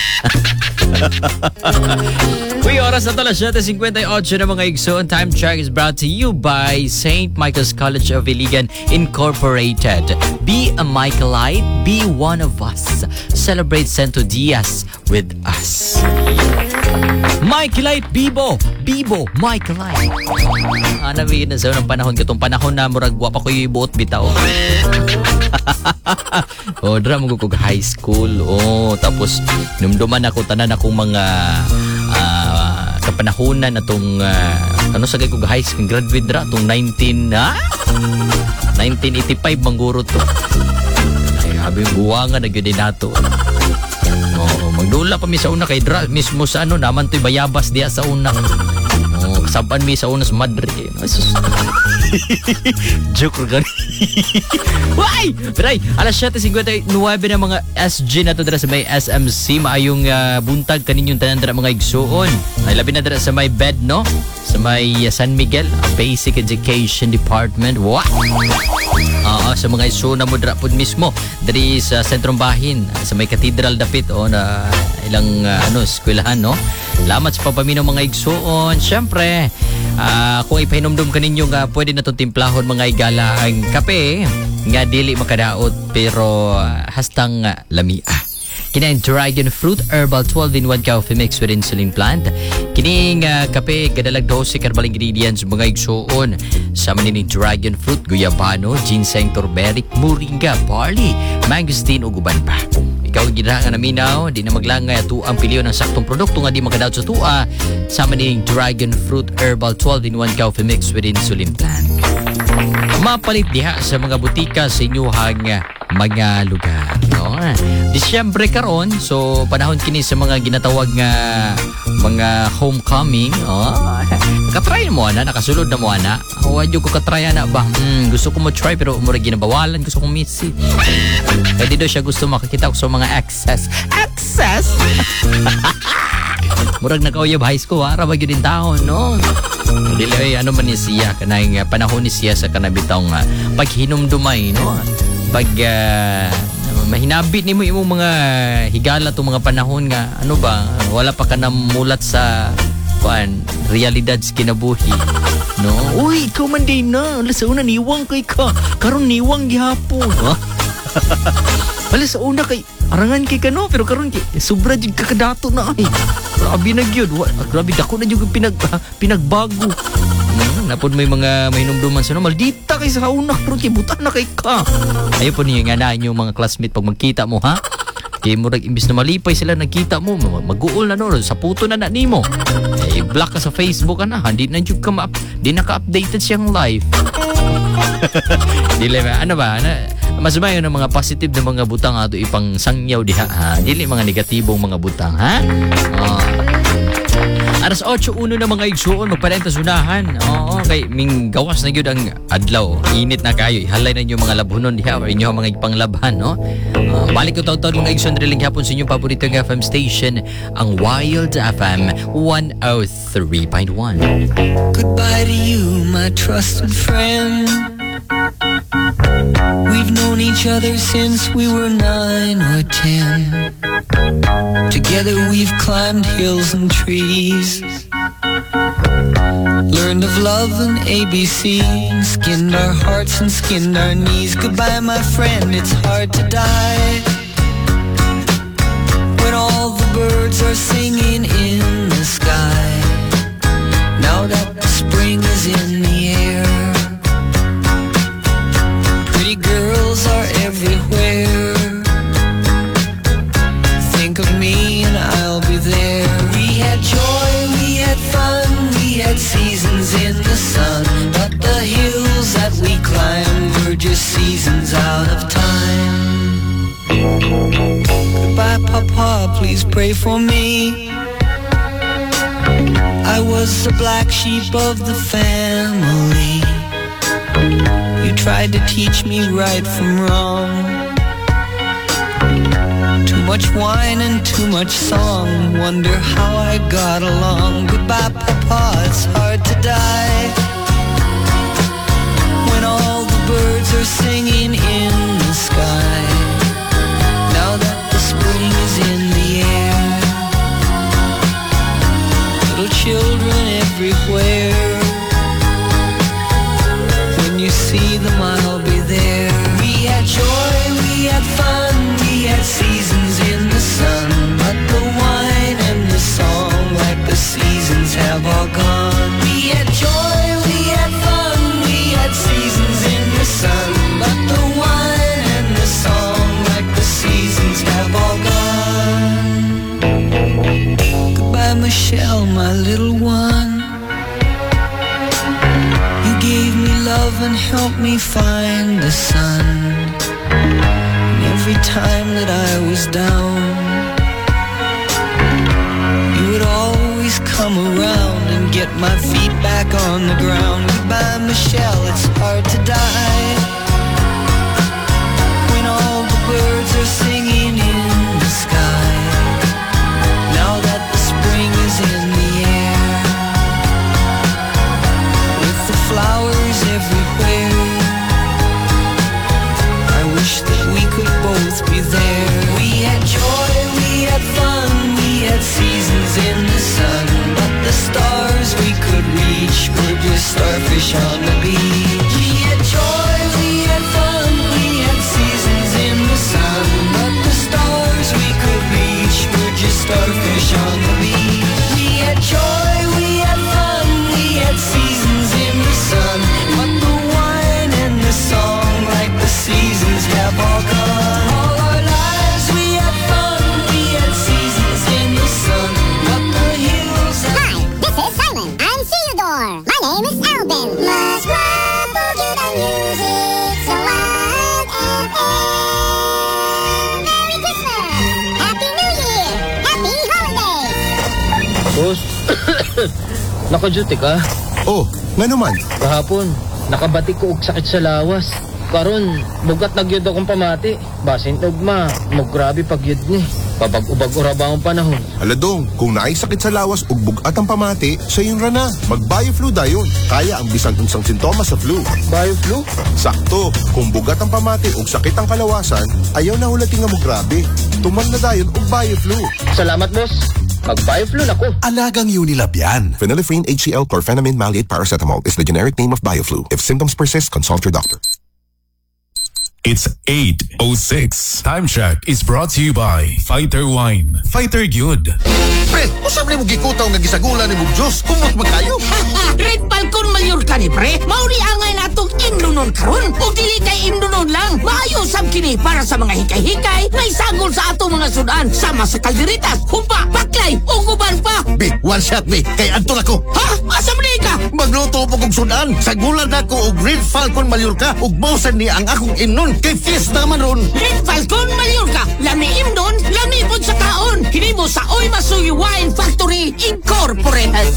S13: Uy, oras na alas seven fifty-eight na mga igso. Time check is brought to you by Saint Michael's College of Iligan Incorporated. Be a Michaelite, be one of us. Celebrate Santo Diaz with us. Michaelite Bibo, Bibo Michaelite. Ano ba yun na sa unang panahon? Katong panahon na muragwa pa ko yung ibuot bitaw. O, dra mo kong high school. O, tapos numduman ako tanan akong mga uh, kapanahonan atong uh, ano sa kong high school graduate dra atong nineteen ha? nineteen eighty-five mangguro to. Ay, habi buwangan na gyud nato. Oh, magdula pa mi sa una kay dra mismo sa ano naman to'y bayabas diya sa una. Oh, kasaban mi sa una sa Madrid. Joke gani. Why? Pero alas seven fifty-nine na mga S G na to dira sa may S M C. Maayong uh, buntag kaninyong tanan dira mga igsuon. Ay labi na dira sa may bed no? Sa may uh, San Miguel Basic Education Department. What? Oo, uh, sa mga isuna mo dira pod mismo diri sa sentrong bahin sa may Cathedral dapit o oh, na ilang uh, ano eskwelahan no. Salamat sa papaminaw mga igsuon. Syempre, uh, kung ipahinomdom kaninyo nga pwede na itong timplahon mga igala ang kape nga dili makadaot pero uh, hastang uh, lamia. Kini ang Dragon Fruit Herbal twelve in one coffee mix with insulin plant. Kining uh, kape kadalag dose herbal ingredients mga igsuon. Sama ni Dragon Fruit, guyabano, ginseng, turmeric, moringa, barley, mangosteen ug uban pa. Ikaw gidra nga naminaw, di na maglangay ato ang piliyon ng saktong produkto nga di magadaot sa tua. Sama ni Dragon Fruit Herbal twelve in one coffee mix with insulin plant. Mapalit diha sa mga butika sa inyuhang mga lugar. No? Disyembre karon, so panahon kini sa mga ginatawag nga mga homecoming. Oh, katry mo ana, nakasulod na mo ana. Huwag ko katry ana ba? Hmm, gusto ko mo try pero mura ginabawalan, gusto kong miss. Kaya daw siya gusto makakita ko sa mga access. Access? Murag nakauyab high school, ha? Rabag yun din taon, no? Dili, ano man ni siya, kanang uh, panahon ni siya sa kanabitang uh, paghinumdumay, no? Pag uh, mahinabit ni mo yung mga higala itong mga panahon nga, ano ba, wala pa ka namulat sa kuan, realidad sa kinabuhi, no? Uy, ikaw man din na, alas sa una niwang kay ka, karon niwang gihapon, ha? Alas sa una kay, arangan kay ka no, pero karon kay, sobra dyan kakadato na ay. Grabe na yun, grabe dako na yung pinag, pinagbago. Hmm, napod may mga mahinumduman sa no, maldita kay sa una, karon kay buta na kay ka. Ayaw po niyo nga na inyong mga classmate pag magkita mo, ha? Kaya mo imbis na malipay sila nagkita mo, mag-uol na no, sa puto na na nimo. Eh, block ka sa Facebook ka na, hindi na yung ka ma- di naka-updated siyang live. Dili ba, ano ba, ano, mas mayo ng mga positive na mga butang ato ipang sangyaw diha, ha? Dili mga negatibong mga butang, ha? Oh. Aras eight one na mga igsuon magparenta sunahan. Oo, kay ming gawas na gyud ang adlaw. Init na kayo. Ihalay na niyo mga labhonon diha or inyo mga ipanglabhan, no? Uh, balik ko taw-taw mga igsuon drilling hapon sa inyong paboritong F M station, ang Wild F M one oh three point one.
S1: Goodbye to you, my trusted friend. We've known each other since we were nine or ten. Together we've climbed hills and trees, learned of love and A B C, skinned our hearts and skinned our knees. Goodbye, my friend, it's hard to die when all the birds are singing in the sky. Now that the spring is in the air, pretty girls are everywhere. Think of me and I'll be there. We had joy, we had fun, we had seasons in the sun, but the hills that we climbed were just seasons out of time. Goodbye, Papa, please pray for me. I was the black sheep of the family. You tried to teach me right from wrong,
S6: Too much wine and too much song. Wonder how I got along. Goodbye, Papa, it's hard to die when all the birds are singing in the sky. Now that the spring is in the air, little children everywhere. When you see them, I'll be there. We had joy, we had fun, we had seasons in the sun, but the wine and the song, like the seasons, have all gone. We had joy, we had fun, we had seasons in the sun, but the wine and the song, like the seasons, have all gone. Goodbye, Michelle, my little one. You gave me love and helped me find the sun. And every time that I was down, you would always come around and get my feet back on the ground. Goodbye, Michelle, it's hard to die when all the birds are singing in the sky. Now that the spring is in the air, with the flowers everywhere, I wish that we could both be there. We had joy, we had fun, we had seasons in the sun, but the stars we could reach were just starfish on the beach. We had joy, we had fun, we had seasons in the sun, but the stars we could reach were just starfish on the beach. We had joy, we had fun, we had seasons in the sun, but the wine and the song, like the seasons, have all gone. All our lives we had fun, we had seasons in the sun, but the hills.
S2: Hi, this is Simon. I'm Theodore. My name is Alvin. Mas guwapo cute ang music sa Wild F M. Merry Christmas! Happy New Year! Happy Holidays!
S13: Boss, naka-duty ka?
S14: Oh, nga naman.
S13: Kahapon, nakabatik ko og sakit sa lawas. Karon, bugat nagyod akong pamati. Basin ugma, maggrabe pagyod ni. Pabag-ubag ura ba ang panahon?
S14: Aladong, kung naay sakit sa lawas ug bugat ang pamati, sa yun ra na. Mag-Bioflu dayon. Kaya ang bisan unsang sintomas sa flu.
S13: Bioflu?
S14: Sakto, kung bugat ang pamati ug sakit ang kalawasan, ayaw na hulating nga mo grabe. Tuman na dayon og Bioflu.
S13: Salamat, boss. Mag-Bioflu na ko.
S14: Alagang Unilab yan. Phenylephrine H C l chlorphenamine maleate paracetamol is the generic name of Bioflu. If symptoms persist, consult your doctor.
S7: It's eight oh six. Time check is brought to you by Fighter Wine. Fighter Good.
S16: Pre, usap ni mo gikutaw nga gisagulan ni mong Diyos. Kumot magkayo.
S17: Red Falcon Mayor ka ni pre. Mauri angay natong imnunon karon. O dili kay imnunon lang. Maayo sab kini para sa mga hikay-hikay na isagol sa ato mga sudan. Sama sa kalderitas, humpa, baklay, o guban pa.
S16: Be, one shot be. Kay anto na ko.
S17: Ha? Asam ni ka?
S16: Magluto po kong sudan. Sagulan na ko og Red Falcon Mayor ka. Ug bawsan ni ang akong imnon. Kay fiesta man ron.
S17: Red Falcon Mallorca. Lami imnon, lami pod sa kaon. Hinimo sa Oy Masugi Wine Factory Incorporated.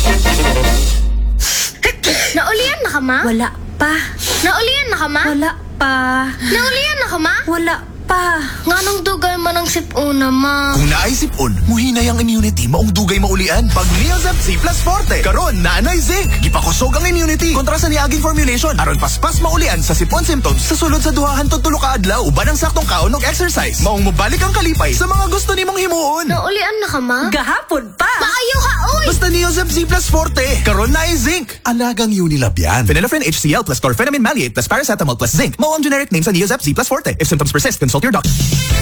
S18: Naulian na ka, ma?
S19: Wala pa.
S18: Naulian na ka, ma?
S19: Wala pa.
S18: Naulian na ka, ma?
S19: Wala pa.
S18: Nganong dugay man ang sipuna, ma?
S14: Kung naay sipon, muhinay ang immunity maong dugay maulian. Pag Neozep C plus Forte, karon naanay zinc. Gipakusog ang immunity kontra sa niaging formulation. Aron paspas maulian sa sipon symptoms sa sulod sa duhahan to tulo ka adlaw uban ang saktong kaon og exercise. Maong mobalik ang kalipay sa mga gusto nimong himuon.
S18: Naulian na ka, ma?
S19: Gahapon pa.
S18: Maayo ka, oy!
S14: Basta Neozep C plus Forte, karon naay zinc. Alagang Unilab yan. Phenylephrine H C l plus chlorphenamine maleate plus paracetamol plus zinc. Mao ang generic name sa Neozep C plus Forte. If symptoms persist, consult your doctor.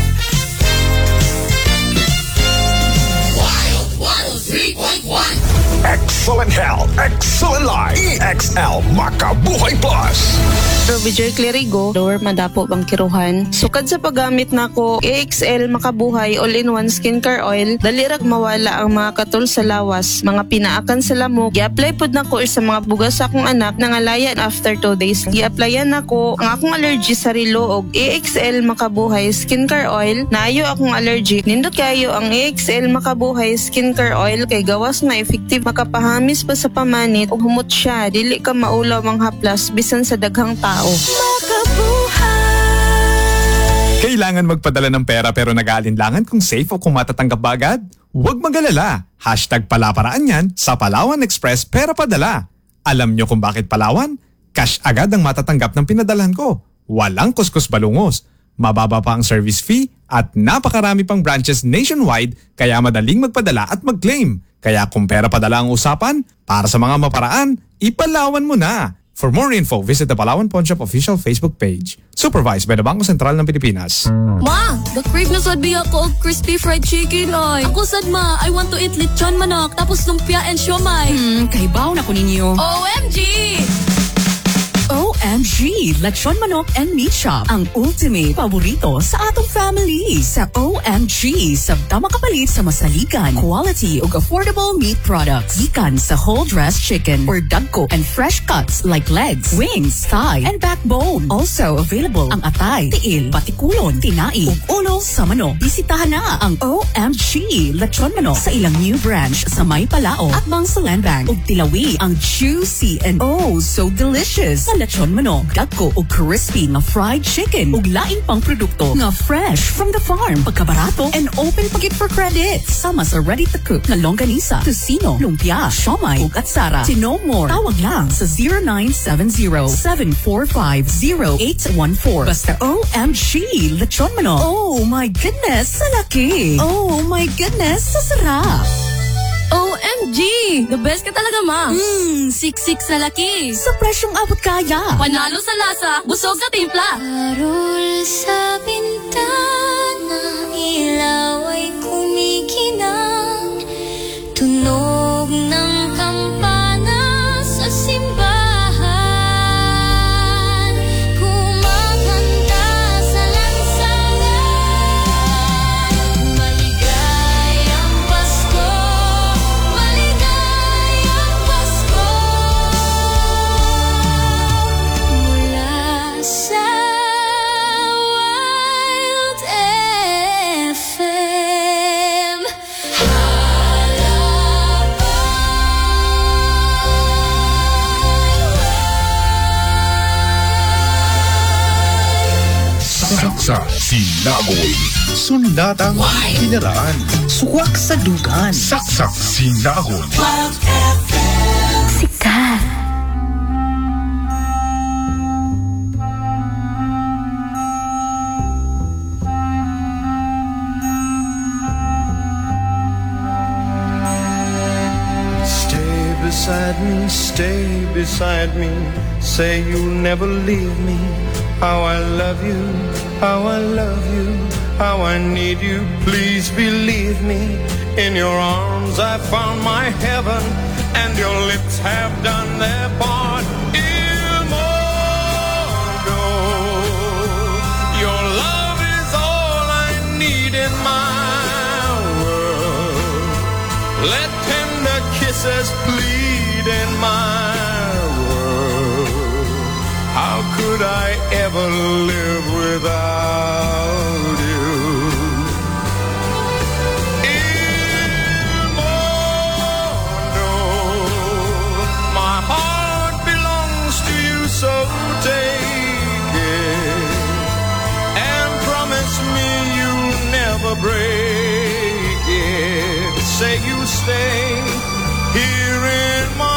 S1: Wild one oh three point one. Excellent health, excellent life. E X L Makabuhay Plus.
S20: Robiger Clerigo, lower madapo bangkiruhan. Sukad sa paggamit nako E X L Makabuhay All-in-One Skincare Oil, dalirag mawala ang mga katul sa lawas, mga pinaakan sa lamok. I-apply pod nako sa mga bugas sa akong anak nangalayan after two days. I-applyan nako ang akong allergy sa rilo og E X L Makabuhay Skincare Oil. Naayo akong allergy. Nindot kayo ang E X L Makabuhay Skincare Oil kay gawas na effective makapahamis pa sa pamanit ug humot siya dili ka maulaw ang haplas bisan sa daghang tao.
S1: Makabuhay.
S3: Kailangan magpadala ng pera pero nag-aalinlangan kung safe o kung matatanggap ba agad? Huwag mag-alala. Hashtag palaparaan yan sa Palawan Express Pera Padala. Alam nyo kung bakit Palawan? Cash agad ang matatanggap ng pinadalhan ko. Walang kuskus balungos. Mababa pa ang service fee at napakarami pang branches nationwide kaya madaling magpadala at mag-claim. Kaya kung pera padala ang usapan, para sa mga maparaan, ipalawan mo na. For more info, visit the Palawan Pawn Shop official Facebook page. Supervised by the Bangko Sentral ng Pilipinas.
S10: Ma, the-crave na sad biya ko og crispy fried chicken oy. Ako sad ma, I want to eat lechon manok tapos lumpia and siomai.
S9: Hmm, kahibaw na ko ninyo.
S10: O M G!
S9: O M G! Lechon Manok and Meat Shop. Ang ultimate paborito sa atong family. Sa O M G, sabta makapalit sa masaligan, quality ug affordable meat products. Gikan sa whole dressed chicken or dagko and fresh cuts like legs, wings, thigh, and backbone. Also available ang atay, tiil, batikulon, tinai, ug ulo sa manok. Bisitahan na ang O M G Lechon Manok sa ilang new branch sa May Palao at Bang sa Land Bank ug Tilawi. Ang juicy and oh so delicious na lechon manok, dagko ug crispy nga fried chicken ug laing pang produkto nga fresh from the farm, pagkabarato and open pagit for credit. Sama sa ready to cook nga longganisa, tocino, lumpia, siomai ug atsara. To know more, tawag lang sa zero nine seven zero, seven four five, zero eight one four. Basta O M G Lechon Manok. Oh my goodness, sa laki. Oh my goodness, sa sarap.
S10: O M G! The best ka talaga, ma. Mmm, siksik sa laki.
S9: Sa presyong abot kaya.
S10: Panalo sa lasa, busog sa timpla.
S18: Parol sa bintana, ilaw ay kumikinang. Tunog ng kampana sa simbahan. Kumakanta sa lansangan. Maligayang Pasko.
S15: Sa Sinagoy, Sundatang Kinaraan,
S5: Suwak sa Dugan,
S15: Saksak Sinagoy.
S5: Sikat.
S6: Stay beside me, stay beside me. Say you'll never leave me. How I love you, how I love you, how I need you. Please believe me. In your arms I found my heaven, and your lips have done their part. Il mondo, your love is all I need in my world. Let tender kisses plead in my world. How could I ever live without you? Il mondo, my heart belongs to you, so take it and promise me you'll never break it. Say you stay here in my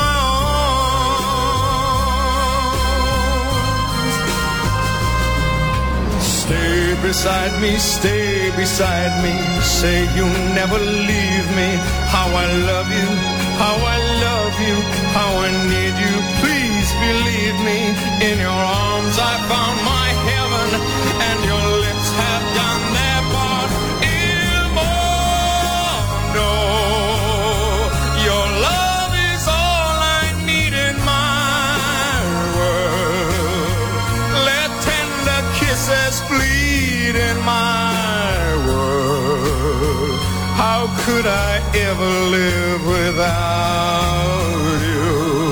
S6: Stay beside me, stay beside me. Say you'll never leave me. How I love you, how I love you, how I need you. Please believe me. In your arms I found my heaven, and your lips have done their part. Il mondo, your love is all I need in my world. Let tender kisses plead in my world. How could I ever live without you?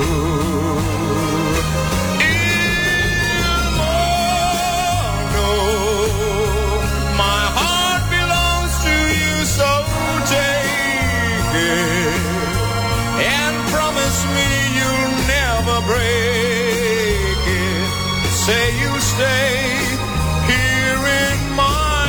S6: Il mondo, my heart belongs to you, so take it and promise me you'll never break it. Say you stay here in my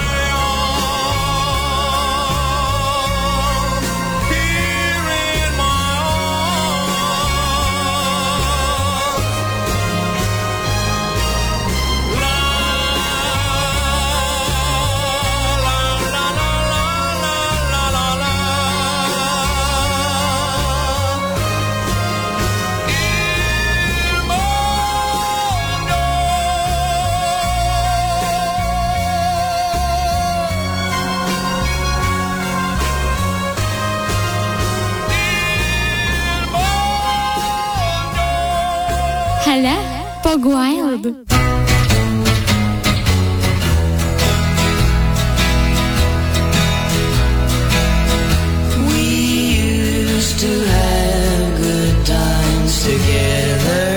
S18: Hala, pag wild.
S1: We used to have good times together,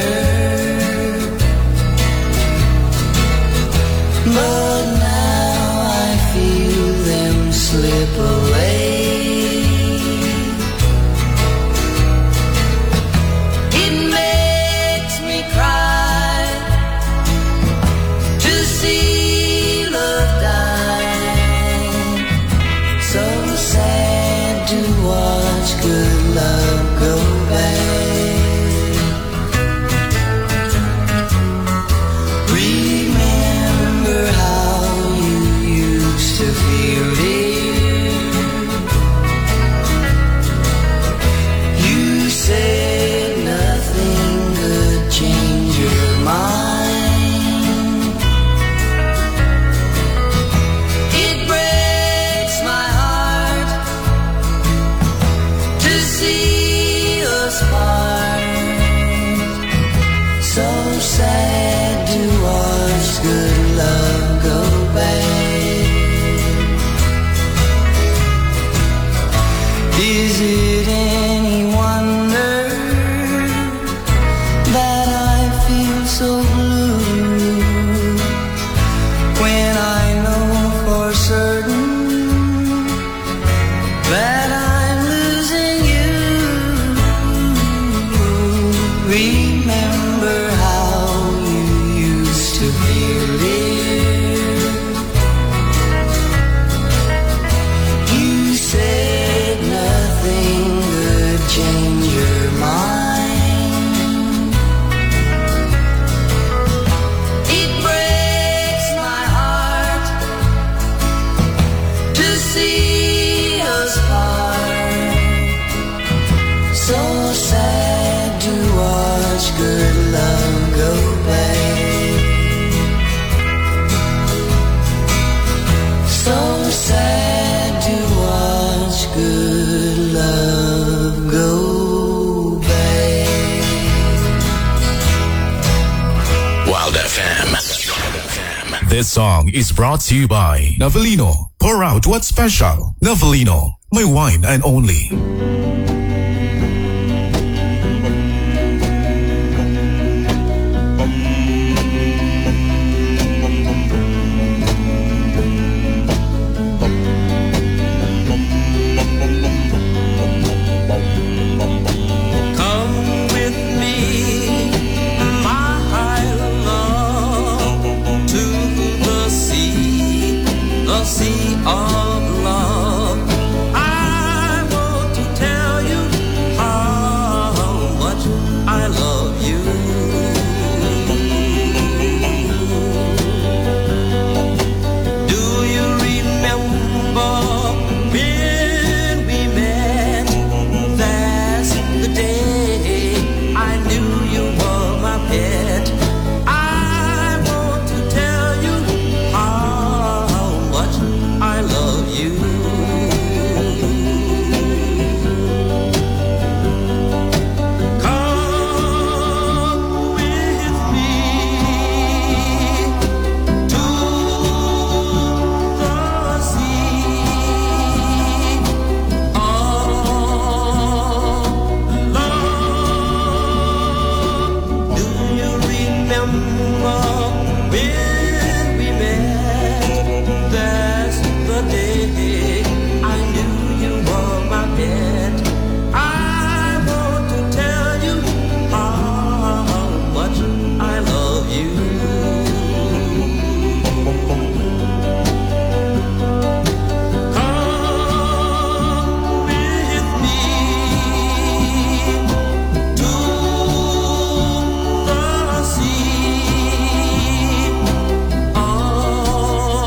S1: but now I feel them slip away. It makes me cry to see love die. So sad to watch good love go bad. Remember how you used to feel, dear. You said nothing could change your mind. It breaks my heart to see us part. So sad to watch good love go bad. Is it any wonder that I feel so blue when I know for certain that I'm losing you? Remember how you used to feel, dear. You said nothing could change your mind. It breaks my heart to see us part. So sad to watch good love go bad. So sad to watch good love go bad.
S7: Wild F M. This song is brought to you by Navalino. Pour out what's special. Navalino, my wine and only.